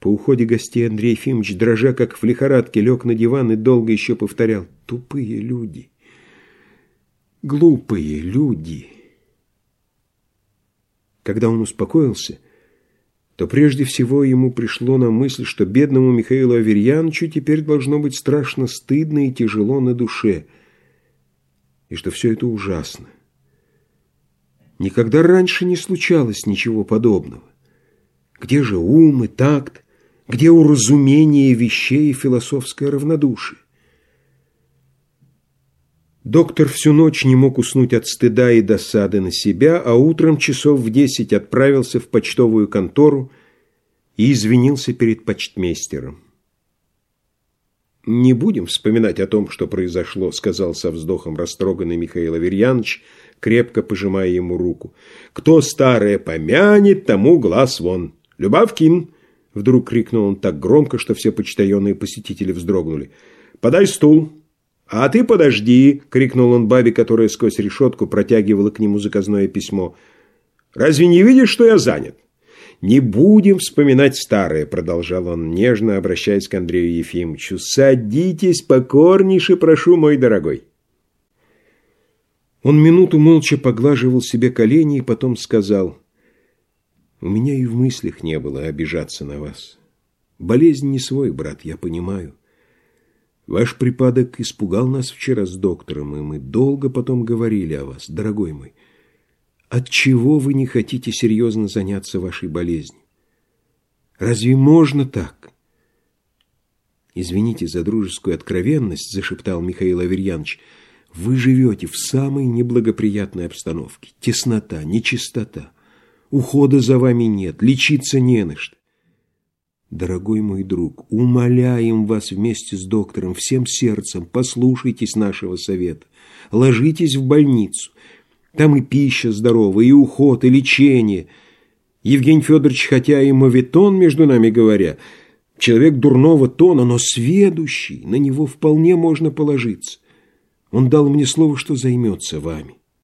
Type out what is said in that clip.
По уходе гостей Андрей Ефимович, дрожа как в лихорадке, лег на диван и долго еще повторял: «Тупые люди, глупые люди». Когда он успокоился, то прежде всего ему пришло на мысль, что бедному Михаилу Аверьяновичу теперь должно быть страшно стыдно и тяжело на душе, и что все это ужасно. Никогда раньше не случалось ничего подобного. Где же ум и такт, где уразумение вещей и философское равнодушие? Доктор всю ночь не мог уснуть от стыда и досады на себя, а утром часов в 10 отправился в почтовую контору и извинился перед почтмейстером. «Не будем вспоминать о том, что произошло», — сказал со вздохом растроганный Михаил Аверьянович, крепко пожимая ему руку. «Кто старое помянет, тому глаз вон. Любавкин!» — вдруг крикнул он так громко, что все почтальоны посетители вздрогнули. «Подай стул!» «А ты подожди!» — крикнул он бабе, которая сквозь решетку протягивала к нему заказное письмо. «Разве не видишь, что я занят?» «Не будем вспоминать старое», — продолжал он, нежно обращаясь к Андрею Ефимовичу. «Садитесь покорнейше, прошу, мой дорогой». Он минуту молча поглаживал себе колени и потом сказал: «У меня и в мыслях не было обижаться на вас. Болезнь не свой, брат, я понимаю. Ваш припадок испугал нас вчера с доктором, и мы долго потом говорили о вас, дорогой мой. Отчего вы не хотите серьезно заняться вашей болезнью? Разве можно так?» «Извините за дружескую откровенность», — зашептал Михаил Аверьянович. «Вы живете в самой неблагоприятной обстановке. Теснота, нечистота. Ухода за вами нет, лечиться не на что. Дорогой мой друг, умоляем вас вместе с доктором всем сердцем, послушайтесь нашего совета. Ложитесь в больницу. Там и пища здоровая, и уход, и лечение. Евгений Федорович, хотя и моветон, между нами говоря, человек дурного тона, но сведущий, на него вполне можно положиться. Он дал мне слово, что займется вами.